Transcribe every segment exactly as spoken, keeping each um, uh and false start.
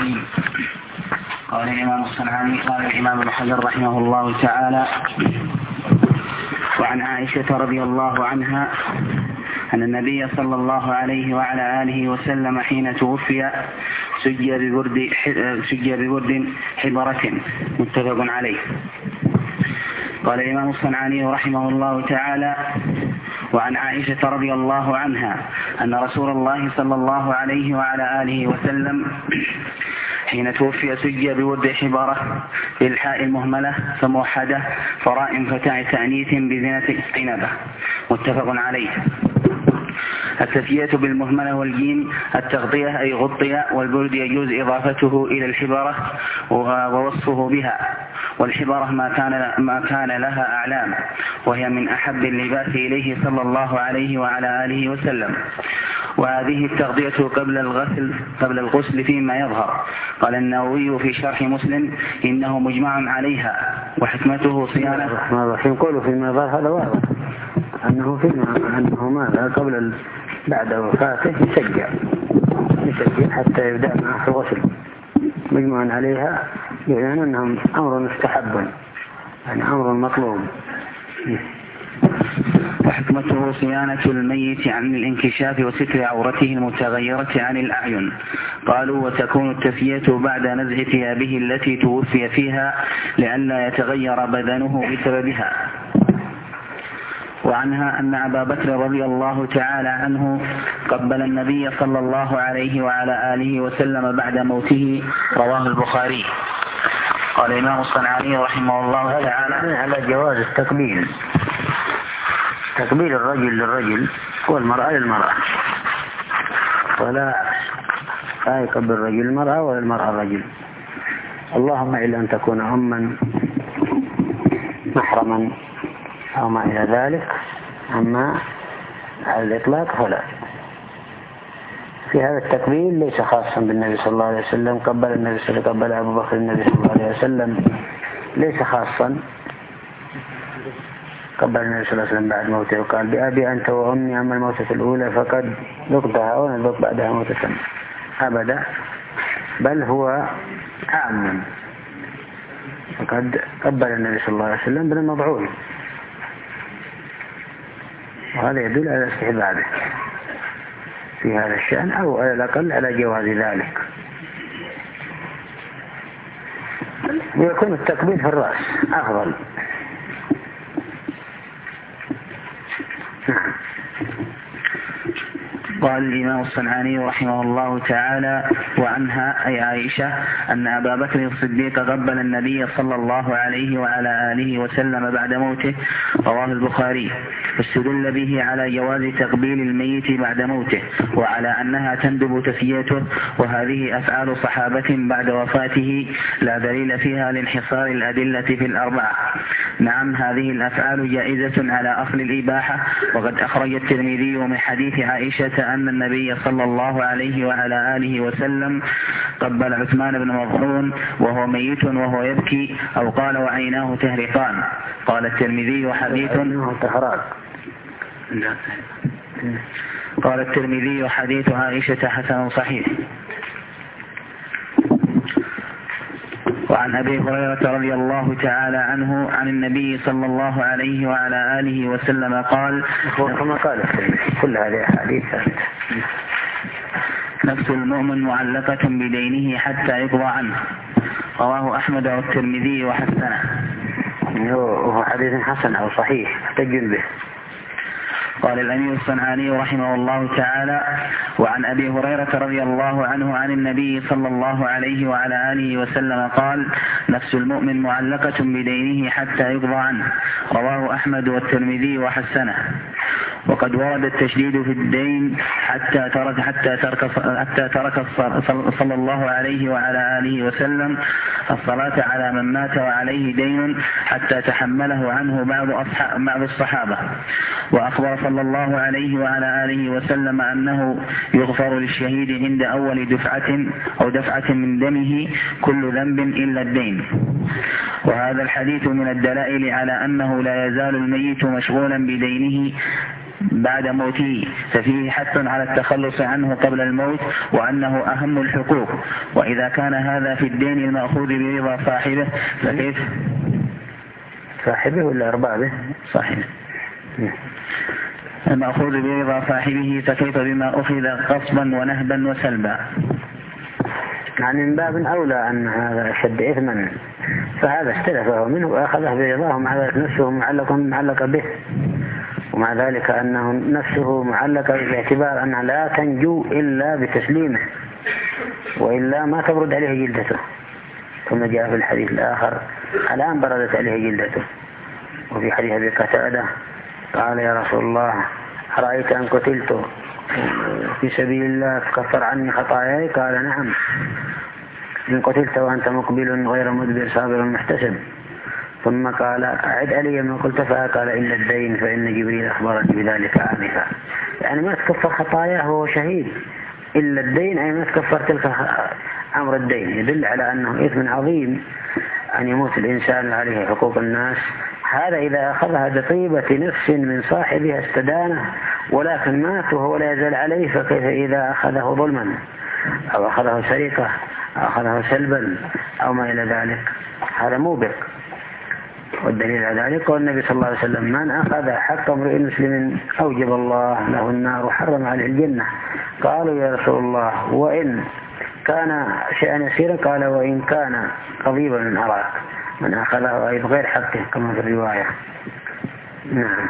الرحيم. قال الإمام الصنعاني قال الإمام ابن حجر رحمه الله تعالى: وعن عائشة رضي الله عنها أن النبي صلى الله عليه وعلى آله وسلم حين توفي سجي ببرد سجي ببرد حبرة متفق عليه. قال الإمام الصنعاني رحمه الله تعالى: وعن عائشة رضي الله عنها أن رسول الله صلى الله عليه وعلى آله وسلم حين توفي سجي بورد حبارة بالحاء المهملة فموحدة فراء فتاع تأنيث بزنة عنبة متفق عليه. التسجية بالمهملة والجيم التغطية أي غطية، والبرد يجوز إضافته إلى الحبارة ووصفه بها، والحبارة ما كان, ما كان لها أعلام، وهي من أحب اللباس إليه صلى الله عليه وعلى آله وسلم. وهذه التغطية قبل الغسل قبل الغسل فيما يظهر. قال النووي في شرح مسلم: إنه مجمع عليها وحكمته صيانة. الرحمن الرحيم. قوله فيما يظهر هذا واضح أنه فيما أنه ماذا قبل بعد وفاته يسجع يسجع حتى يبدأ معه في الغسل. مجمع عليها يعني أنهم أمر مستحب، يعني أمر مطلوب. وحكمته صيانة الميت عن الانكشاف وستر عورته المتغيرة عن الأعين. قالوا: وتكون التسية بعد نزع ثيابه التي توفي فيها لئلا يتغير بدنه بسببها. وعنها أن أبا بكر رضي الله تعالى عنه قبل النبي صلى الله عليه وعلى آله وسلم بعد موته، رواه البخاري. قال الإمام الصنعاني رحمه الله تعالى: على جواز التقبيل، تقبيل الرجل للرجل والمرأة للمرأة، ولا لا يقبل الرجل المرأة ولا المرأة الرجل، اللهم إلا أن تكون أما محرما أو ما إلى ذلك، أما على الإطلاق فلا. في هذا التقبيل ليس خاصا بالنبي صلى الله عليه وسلم، قبل النبي صلى الله عليه وسلم قبل أبو بكر النبي صلى الله عليه وسلم، ليس خاصا قبل النبي صلى الله عليه وسلم بعد موته، وقال: بأبي أنت وأمي، أما الموتة الأولى فقد ذقتها ونذق بعدها موتة أبدا، بل هو أعمم، وقد قبل النبي صلى الله عليه وسلم بالمضعون، وهذا يدل على استحبابه في هذا الشأن، أو على الأقل على جواز ذلك. ويكون التقبيل في الرأس أفضل. قال الإمام الصنعاني رحمه الله تعالى: وعنها أي عائشة أن أبا بكر الصديق قبل النبي صلى الله عليه وعلى آله وسلم بعد موته، رواه البخاري. واستدل به على جواز تقبيل الميت بعد موته، وعلى أنها تندب تسييته، وهذه أفعال صحابة بعد وفاته لا دليل فيها لانحصار الأدلة في الأربعة. نعم، هذه الأفعال جائزة على أصل الإباحة. وقد أخرج الترمذي من حديث عائشة أن النبي صلى الله عليه وعلى آله وسلم قبل عثمان بن مظعون وهو ميت وهو يبكي، أو قال: وعيناه تهرقان. قال الترمذي: حديث قال الترمذي: حديث عائشة حسن صحيح. وعن أبي هريرة رضي الله تعالى عنه عن النبي صلى الله عليه وعلى آله وسلم قال: كما قال كل هذه أحاديث: نفس المؤمن معلقة بدينه حتى يقضى عنه. رواه أحمد والترمذي وحسنه. وهو حديث حسن أو صحيح احتج به. قال الأمير الصنعاني رحمه الله تعالى: وعن أبي هريرة رضي الله عنه عن النبي صلى الله عليه وعلى آله وسلم قال: نفس المؤمن معلقة بدينه حتى يقضى عنه. رواه أحمد والترمذي وحسنه. وقد ورد التشديد في الدين حتى ترك حتى ترك حتى ترك صلى الله عليه وعلى آله وسلم الصلاة على من مات وعليه دين حتى تحمله عنه بعض أصحاب بعض الصحابة. وأخبر صلى الله عليه وعلى آله وسلم أنه يغفر للشهيد عند أول دفعة أو دفعة من دمه كل ذنب إلا الدين. وهذا الحديث من الدلائل على أنه لا يزال الميت مشغولا بدينه بعد موته، ففيه حث على التخلص عنه قبل الموت وأنه أهم الحقوق. وإذا كان هذا في الدين المأخوذ برضا صاحبه فكيف صاحبه ولا أربابه؟ صاحبه المأخوذ برضا صاحبه فكيف بما أخذ غصبا ونهبا وسلبا؟ يعني من باب أولى أن هذا أشد إثما، فهذا استلفه منه وأخذه برضاه، مع ذلك نفسه معلق معلق به، ومع ذلك أنه نفسه معلقة باعتبار أنها لا تنجو إلا بتسليمه، وإلا ما تبرد عليه جلدته. ثم جاء في الحديث الآخر الآن بردت عليه جلدته. وفي حديث أبي قتادة قال يا رسول الله أرأيت أن قتلت في سبيل الله تكفر عني خطاياي؟ قال نعم، إن قتلت وأنت مقبل غير مدبر صابر محتسب. ثم قال أعد علي ما قلت، فقال إلا الدين فإن جبريل أخبرني بذلك آنفا. يعني ما تكفر خطاياه وهو شهيد، إلا الدين أي ما تكفر تلك أمر الدين. يدل على أنه إثم عظيم أن يموت الإنسان عليه حقوق الناس. هذا إذا أخذها بطيبة نفس من صاحبها استدانه، ولكن مات وهو لا يزال عليه، فكيف إذا أخذه ظلما أو أخذه سرقة أو أخذه سلبا أو ما إلى ذلك؟ هذا موبق. والدليل على ذلك قال النبي صلى الله عليه وسلم من أخذ حق امرئ مسلم أوجب الله له النار وحرم عليه الجنة. قالوا يا رسول الله وإن كان شيئا يسيرا؟ قال وإن كان قضيبا من أراك، من أخذه أي بغير حقه كما في الرواية. نعم.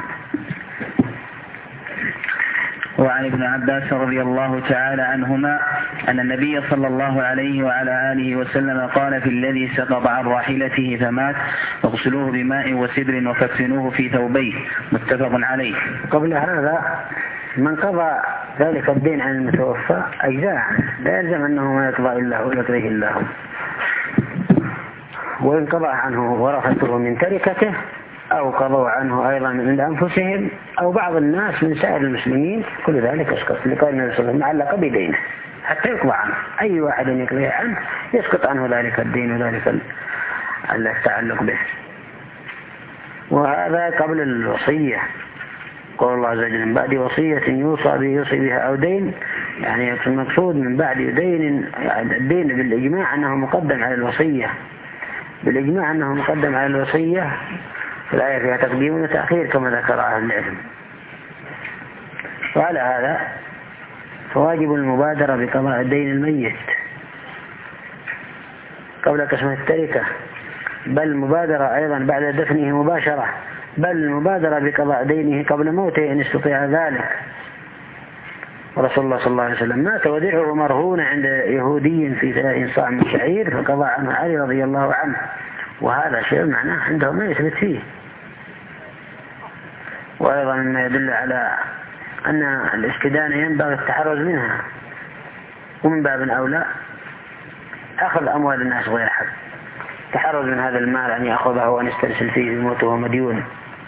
وعن ابن عباس رضي الله تعالى عنهما أن النبي صلى الله عليه وعلى آله وسلم قال في الذي سقط عن راحلته فمات فاغسلوه بماء وسدر وكفنوه في ثوبيه، متفق عليه. قبل هذا من قضى ذلك الدين عن المتوفى أجزاء عنه، لا يلزم أنه ما يقضى إلا هو يقضيه الله. وإن قضى عنه ورثته من تركته أو قضوا عنه أيضا من أنفسهم أو بعض الناس من سائر المسلمين، كل ذلك يسقط، لقول النبي صلى الله عليه وسلم معلق بدينه حتى يقضى عنه. أي واحد يقضي عنه يسقط عنه ذلك الدين وذلك التعلق به. وهذا قبل الوصية. قول الله عز وجل من بعد وصية يوصى به يوصي بها أو دين، يعني المقصود من بعد دين، يعني الدين بالإجماع أنه مقدم على الوصية، بالإجماع أنه مقدم على الوصية. في الآية فيها تقديم وتأخير كما ذكر أهل العلم. وعلى هذا فواجب المبادرة بقضاء الدين الميت قبل قسمة التركة، بل المبادرة أيضا بعد دفنه مباشرة، بل المبادرة بقضاء دينه قبل موته إن استطيع ذلك. ورسول الله صلى الله عليه وسلم مات ودرعه مرهون عند يهودي في ثلاثين صاع من شعير فقضى عنه علي رضي الله عنه، وهذا شيء معناه عنده ما يثبت فيه. وأيضا مما يدل على أن الاستدانة ينبغي التحرز منها، ومن باب أولى أخذ أموال الناس غير حق، تحرز من هذا المال أن يأخذه وأن يسترسل فيه بموته ومديون.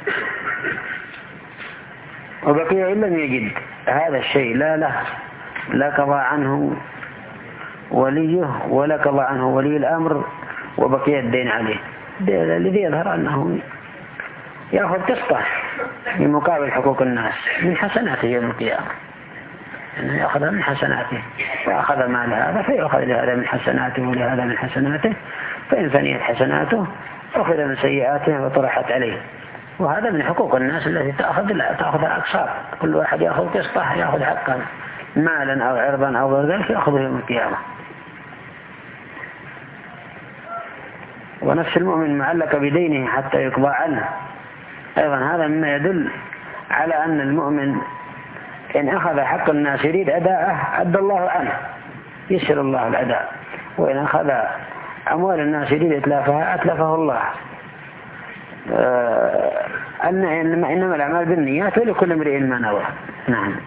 وبقي إن لم يجد هذا الشيء لا له لا قضى عنه وليه ولا قضى عنه ولي الأمر، وبقي الدين عليه، الذي يظهر أنه يأخذ قسطه من مقابل حقوق الناس من حسناته يوم القيامة، أنه يأخذ من حسناته، وأخذ مال هذا فيأخذ لهذا من حسناته ولهذا من حسناته، فإن فنيت حسناته أخذ من سيئاته وطرحت عليه. وهذا من حقوق الناس التي تأخذ تأخذ الأقساط، كل واحد يأخذ قسطه، يأخذ حقا مالا أو عرضا أو غير ذلك يأخذه يوم القيامة. ونفس المؤمن معلق بدينه حتى يقضى عنه، أيضا هذا مما يدل على أن المؤمن إن أخذ حق الناس يريد أداءه أدى الله عنه، يسر الله الأداء، وإن أخذ أموال الناس يريد إتلافها أتلفه الله. آه إنما الأعمال بالنيات ولكل امرئ ما نوى. نعم.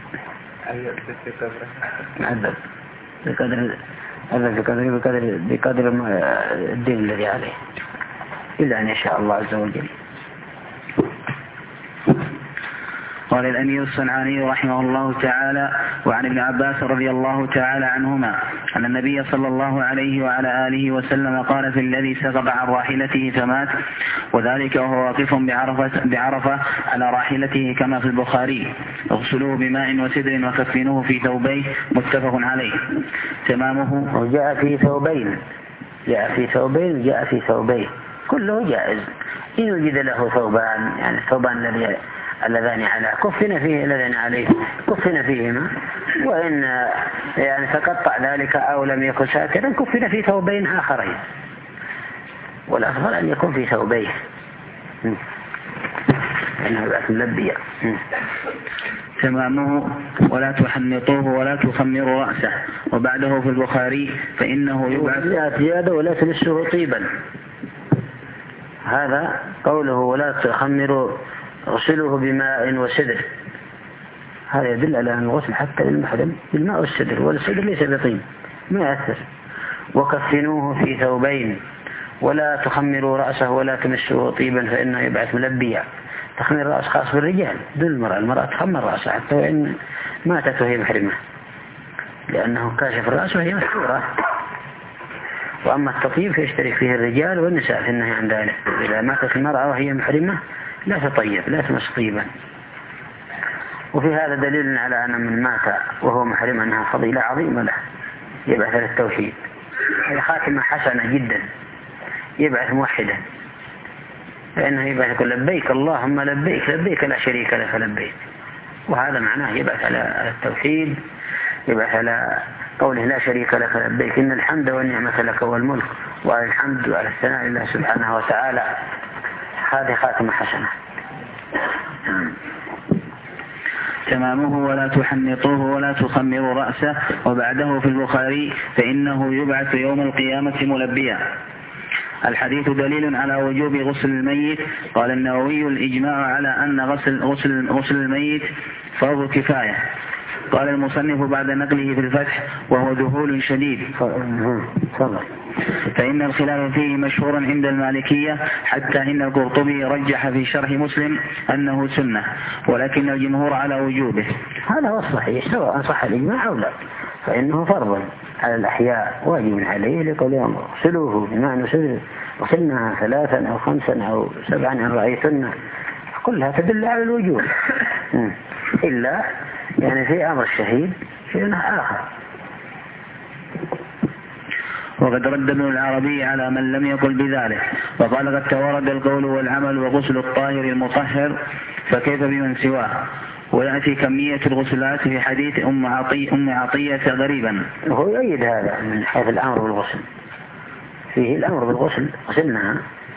عذب بقدر هذا بقدر بقدر بقدر الدين الذي عليه، إلا أن يشاء الله عز وجل. قال الأمير الصنعاني رحمه الله تعالى: وعن ابن عباس رضي الله تعالى عنهما أن النبي صلى الله عليه وعلى آله وسلم قال في الذي سقط عن راحلته فمات، وذلك وهو واقف بعرفة, بعرفة على راحلته كما في البخاري: اغسلوه بماء وسدر وكفنوه في ثوبيه، متفق عليه. تمامه. وجاء في ثوبين، جاء في ثوبين جاء في ثوبين كله جائز إن وجد له ثوبان، يعني الثوبان الذي اللذان على كفن فيه اللذان عليه كفن فيهما، وإن يعني تقطع ذلك أو لم يكن ساترا كفن في ثوبين آخرين، والأفضل أن يكون في ثوبين إنه يبقى ملبيا. تمامه: ولا تحنطوه ولا تخمروا رأسه، وبعده في البخاري: فإنه يبعث زيادة ولا تمسه طيبا. هذا قوله ولا تخمروا اغسلوه بماء وسدر، هذا يدل على أن الغسل حتى للمحرم بالماء والسدر، والسدر ليس بطيب ما يأثر. وكفنوه في ثوبين، ولا تخمروا رأسه ولا تمسوه طيبا فإنه يبعث ملبيا. تخمير الرأس خاص بالرجال دون المرأة، المرأة تخمر رأسها حتى وإن ماتت وهي محرمة، لأنه كاشف الرأس وهي مستورة. وأما التطيب فيشترك فيه الرجال والنساء في النهي عن ذلك. إذا ماتت المرأة وهي محرمة لا تطيب، لا تمس طيبا. وفي هذا دليل على أن من مات وهو محرم أنها فضيلة عظيمة له، يبعث للتوحيد، هي خاتمة حسنة جدا، يبعث موحدا، فإنه يبعث يقول لبيك اللهم لبيك لبيك لا شريك لك لبيك، وهذا معناه يبعث على التوحيد، يبعث على قوله لا شريك لك لبيك إن الحمد والنعمة لك والملك، وعلى الحمد وعلى الثناء لله سبحانه وتعالى. هذه خاتمة حسنة. تمامه: ولا تحنطوه ولا تخمروا رأسه، وبعده في البخاري: فإنه يبعث يوم القيامة ملبيا. الحديث دليل على وجوب غسل الميت. قال النووي: الإجماع على أن غسل, غسل, غسل الميت فرض كفاية. قال المصنف بعد نقله في الفتح: وهو ذهول شديد، فإن الخلاف فيه مشهور عند المالكية، حتى إن القرطبي رجح في شرح مسلم أنه سنة، ولكن الجمهور على وجوبه. هذا هو الصحيح سواء صح الإجماع أو لا، فإنه فرض على الأحياء واجب عليه لقول يوم اغسلوه بمعنى سدر، غسلناها ثلاثا أو خمسا أو سبعا إن رأيتن، كلها تدل على الوجوب، إلا يعني في أمر الشهيد شيء آخر. وقد رد ابن العربي على من لم يقل بذلك، وقال قد تورد القول والعمل وغسل الطاهر المطهر، فكيف بمن سواه؟ ويأتي كمية الغسلات في حديث أم عطية, أم عطية غريبا. هو يؤيد هذا من حيث الأمر بالغسل، فيه الأمر بالغسل غسلناها،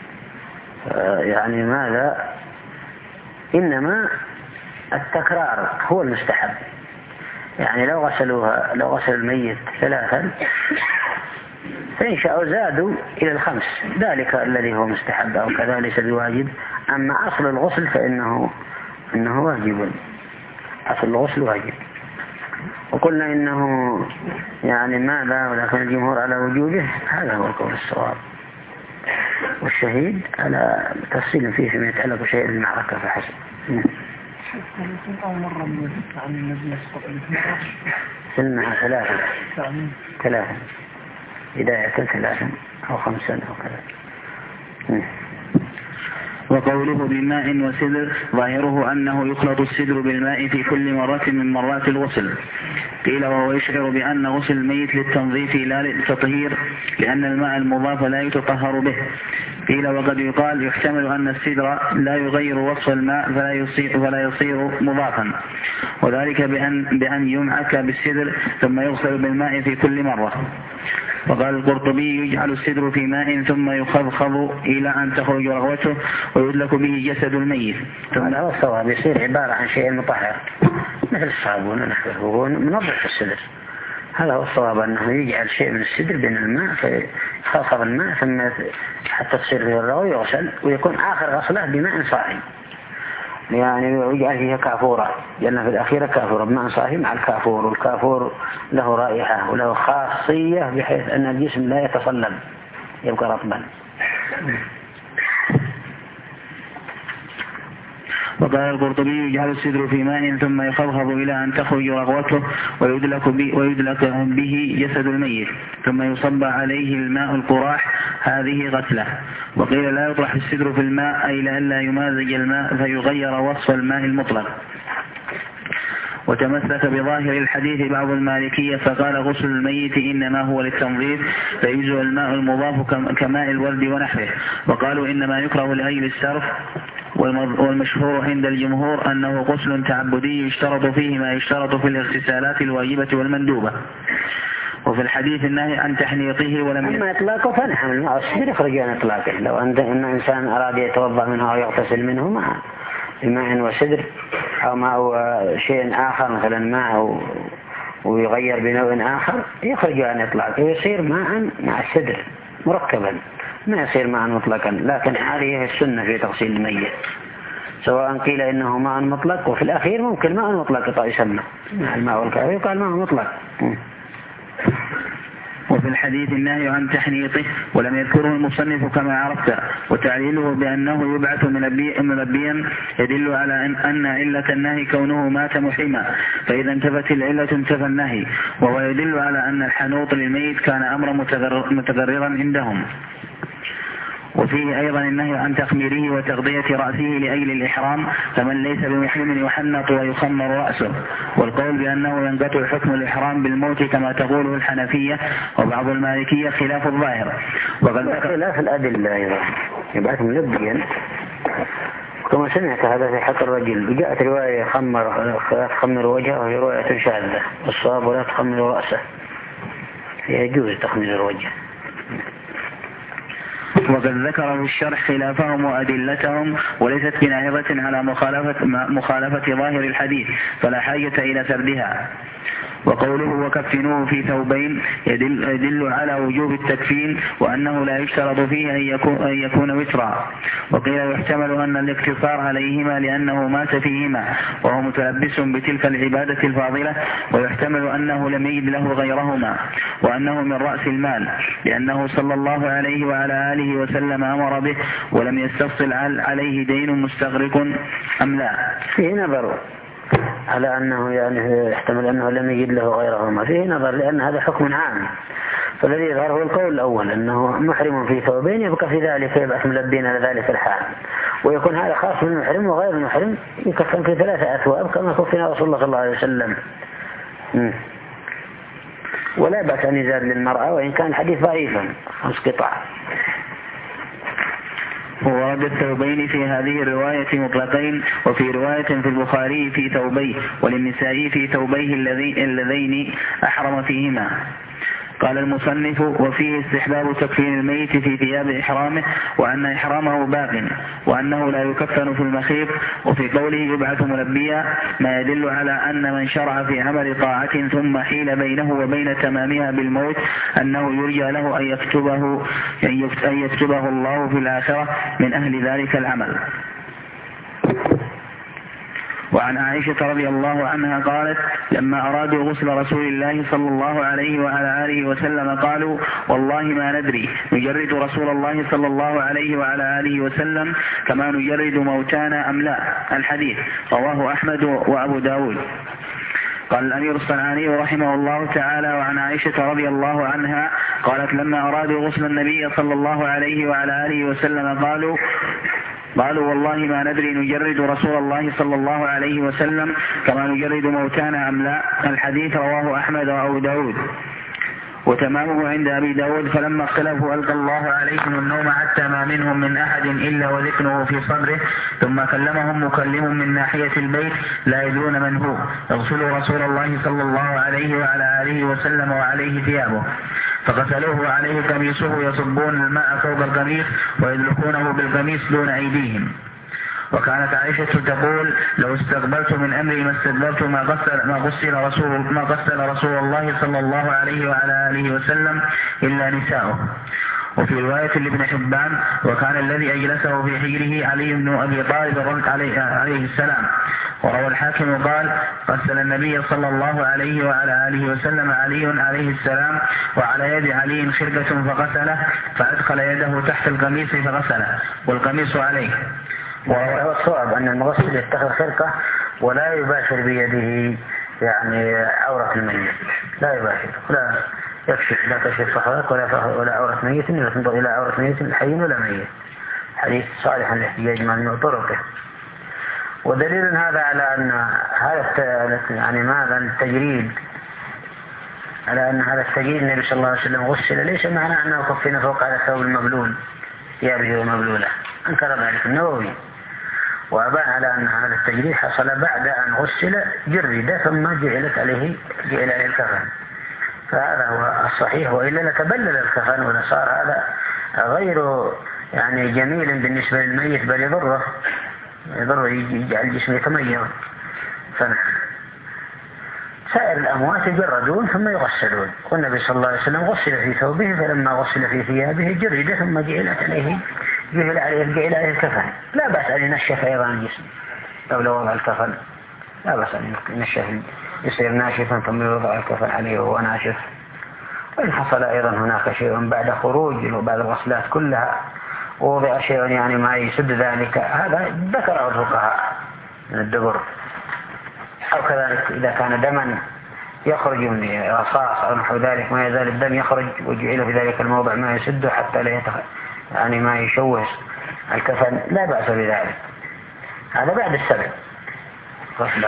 يعني ماذا؟ إنما التكرار هو المستحب، يعني لو غسلوها لو غسل الميت ثلاثا فإن شاءوا زادوا إلى الخمس، ذلك الذي هو مستحب أو كذا ليس بواجب. أما أصل الغسل فإنه إنه واجب، أصل الغسل واجب. وقلنا إنه يعني ماذا، ولكن الجمهور على وجوبه، هذا هو القول الصواب. والشهيد على تفصيل فيه فيما يتعلق بشيء المعركة فحسب. أول مرة من عن النبي صلى الله عليه وسلم سنها ثلاثة ثلاثة بداية ثلاثة أو خمسة أو كذا. وقوله بماء وسدر ظاهره أنه يخلط السدر بالماء في كل مرة من مرات الغسل. قيل وهو يشعر بأن غسل الميت للتنظيف لا للتطهير، لأن الماء المضاف لا يتطهر به. قيل وقد يقال يحتمل أن السدر لا يغير وصف الماء فلا يصير, فلا يصير مضافا، وذلك بأن, بأن يمعك بالسدر ثم يغسل بالماء في كل مرة. وقال القرطبي يجعل السدر في ماء ثم يخضخض إلى أن تخرج رغوته ويدلك به جسد الميت. هذا هو الصواب، يصير عبارة عن شيء مطهر مثل الصابون ونحوه منظف السدر. هذا هو الصواب، أنه يجعل شيء من السدر بين الماء فيخضخض الماء ثم حتى تصير فيه الرغوة يغسل، ويكون آخر غسله بماء صافي، يعني يجعل فيها كافورة، لأن في الأخيرة كافورة بماء صافي مع الكافور، والكافور له رائحة وله خاصية بحيث أن الجسم لا يتصلب يبقى رطبا. وقال القرطبي يجعل السدر في ماء ثم يخضخض إلى أن تخرج رغوته ويدلك, بي ويدلك به جسد الميت ثم يصب عليه الماء القراح، هذه غسلة. وقيل لا يطرح السدر في الماء أي لئلا يمازج الماء فيغير وصف الماء المطلق. وتمسك بظاهر الحديث بعض المالكية فقال غسل الميت إنما هو للتنظيف فيجزء الماء المضاف كماء الورد ونحوه. وقالوا إنما يكره لأجل السرف. والمشهور عند الجمهور أنه غسل تعبدي يشترط فيه ما يشترط في الاغتسالات الواجبة والمندوبة. وفي الحديث النهي عن تحنيطه ولم أما إطلاقه فنحن الماء السدر يخرج عن إطلاقه. لو أن إنسان أراد يتوضأ منه أو يغتسل منه مع الماء وسدر أو ماء شيء آخر مثلا ماء ويغير بنوع آخر يخرج عن إطلاقه يصير ماء مع السدر مركبا، ما يصير ماء مطلقا. لكن هذه السنة في تغسيل الميت، سواء قيل إنه ماء مطلق وفي الأخير ممكن ماء مطلق يسمى مع الماء والكافي يقال ماء مطلق. وفي الحديث النهي عن تحنيطه ولم يذكره المصنف كما عرفت، وتعليله بأنه يبعث ملبيا يدل على أن علة النهي كونه مات محرما، فإذا انتفت العلة انتفى النهي، وهو يدل على أن الحنوط للميت كان أمرا متضررا عندهم. وفيه أيضا النهي عن تخميره وتغطية رأسه لأجل الإحرام، فمن ليس بمحرم يحنط ويخمر رأسه. والقول بأنه ينقطع حكم الإحرام بالموت كما تقوله الحنفية وبعض المالكية خلاف الظاهر. وقد خلاف الأدلة أيضا يبعث ملبيا كما سمعت هذا في حق الرجل. جاءت رواية خمر خمر وجهه وهي رواية شاذة، والصواب ولا تخمر رأسه، يجوز تخمير الوجه. وقد ذكر في الشرح خلافهم وأدلتهم وليست بناهضة على مخالفة, مخالفة ظاهر الحديث فلا حاجة إلى سردها. وقوله وكفنوه في ثوبين يدل, يدل على وجوب التكفين وأنه لا يشترط فيه أن يكون, أن يكون وترا. وقيل يحتمل أن الاقتصار عليهما لأنه مات فيهما وهو متلبس بتلك العبادة الفاضلة، ويحتمل أنه لم يجد له غيرهما وأنه من رأس المال لأنه صلى الله عليه وعلى آله وسلم أمر به ولم يستفصل عليه دين مستغرق أم لا. فيه نظر على أنه يعني يحتمل أنه لم يجد له غيرهما، فيه نظر لأن هذا حكم عام، فالذي يظهر هو القول الأول أنه محرم في ثوبين يبقى في ذلك يبقى ملبين على ذلك الحال، ويكون هذا خاص بالمحرم وغير المحرم يكفن في ثلاثة أثواب كما كفنا رسول الله صلى الله عليه وسلم. م. ولا بأس أن يزاد للمرأة وإن كان الحديث ضعيفا خمس قطع. وورد الثوبين في هذه الرواية مطلقين، وفي رواية في البخاري في ثوبيه وللنسائي في ثوبيه اللذين أحرم فيهما. قال المصنف وفيه استحباب تكفين الميت في ثياب إحرامه وأن إحرامه باق وأنه لا يكفن في المخيط. وفي قوله يبعث ملبيا ما يدل على أن من شرع في عمل طاعة ثم حيل بينه وبين تمامها بالموت أنه يرجى له أن يكتبه, أن يكتبه الله في الآخرة من أهل ذلك العمل. وعن عائشة رضي الله عنها قالت لما أرادوا غسل رسول الله صلى الله عليه وعلى آله وسلم قالوا والله ما ندري نجرد رسول الله صلى الله عليه وعلى آله وسلم كما نجرد موتانا أم لا. الحديث رواه أحمد وأبو داود. قال الأمير الصنعاني رحمه الله تعالى وعن عائشة رضي الله عنها قالت لما أرادوا غسل النبي صلى الله عليه وعلى آله وسلم قالوا قالوا والله ما ندري نجرد رسول الله صلى الله عليه وسلم كما نجرد موتانا أم لا. الحديث رواه أحمد وأبو داود. وتمامه عند أبي داود فلما اختلفوا ألقى الله عليهم النوم حتى ما منهم من أحد إلا وذكره في صدره ثم كلمهم مكلم من ناحية البيت لا يدرون من هو يغسل رسول الله صلى الله عليه وعلى آله وسلم وعليه ثيابه فغسلوه وعليه قميصه يصبون الماء فوق القميص ويدلكونه بالقميص دون أيديهم. وكانت عائشة تقول لو استقبلت من أمري ما استدبرت ما غسل, ما غسل, رسول, ما غسل رسول الله صلى الله عليه وعلى آله وسلم إلا نساؤه. وفي رواية لابن حبان وكان الذي أجلسه في حجره علي بن أبي طالب عليه, عليه السلام. وروى الحاكم قال غسل النبي صلى الله عليه وعلى آله وسلم علي عليه السلام وعلى يد علي خرقة فغسله فأدخل يده تحت القميص فغسله والقميص عليه. وهو الصواب أن المغسل يتخذ خرقة ولا يباشر بيده يعني عورة الميت، لا يباشر، لا يكشف، لا تكشف فخذك ولا ولا عورة ميت، لا تنظر إلى عورة ميت حي ولا ميت. حديث صالح الاحتجاج مع طرقه. ودليل هذا على أن هذا يعني ماذا التجريد، على أن هذا التجريد النبي صلى الله عليه وسلم غسل ليس معنى أنه كفنا فوق على الثوب المبلول ثيابه ومبلولة، أنكر ذلك النووي، وأبان على أن هذا التجريد حصل بعد أن غسل جرد ثم جعلت عليه جعل عليه الكفن، فهذا هو الصحيح، وإلا لتبلل الكفن ولا صار هذا غير يعني جميل بالنسبة للميت، بل يضره يضره يجعل الجسم يتميز. فنعم. سائر الأموات يجردون ثم يغسلون، والنبي صلى الله عليه وسلم غسل في ثوبه، فلما غسل في ثيابه جرد ثم جعلت عليه جعل عليه جعل عليه الكفن. لا بأس أن ينشف أيضا الجسم قبل وضع الكفن، لا بأس أن ينشف يصير ناشفا ثم يوضع الكفن عليه وهو ناشف. وإن حصل أيضا هناك شيء بعد خروج وبعد الغسلات كلها ووضع شيء يعني ما يسد ذلك، هذا ذكره الفقهاء من الدبر. أو كذلك إذا كان دما يخرج من رصاص أو نحو ذلك ما يزال الدم يخرج وجعل في ذلك الموضع ما يسده حتى لا يتخ... يعني ما يشوه الكفن، لا بأس بذلك. هذا بعد السبع غسله.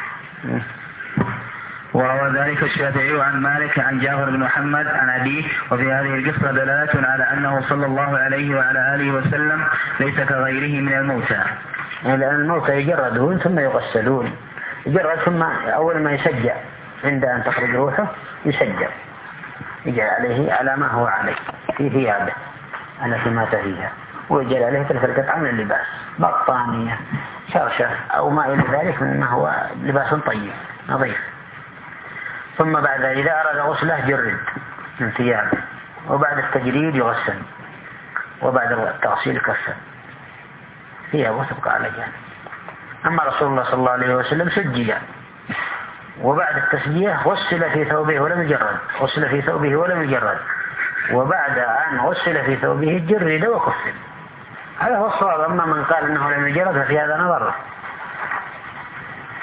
وروى ذلك الشافعي عن مالك عن جابر بن محمد عن أبيه. وفي هذه القصة دلالة على أنه صلى الله عليه وعلى آله وسلم ليس كغيره من الموتى، لأن الموتى يجردون ثم يغسلون، يجرد ثم أول ما يسجع عند أن تخرج روحه يسجع، يجعل عليه على ما هو عليه في ثيابه التي مات فيها، ويجعل عليه تلك القطعة من اللباس، بطانية شرشة أو ما إلى ذلك مما هو لباس طيب نظيف. ثم بعد إذا أراد غسله جرد من ثيابه، وبعد التجريد يغسل، وبعد التغسيل يكفن ثيابه تبقى على جانب. أما رسول الله صلى الله عليه وسلم سجي، وبعد التسجية غسل في ثوبه ولم يجرد، غسل في ثوبه ولم يجرد، وبعد أن غسل في ثوبه جرد وكفن. هذا هو الصواب. أما من قال أنه لم يجرد ففي هذا نظر.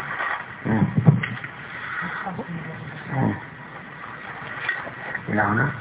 إلى هنا.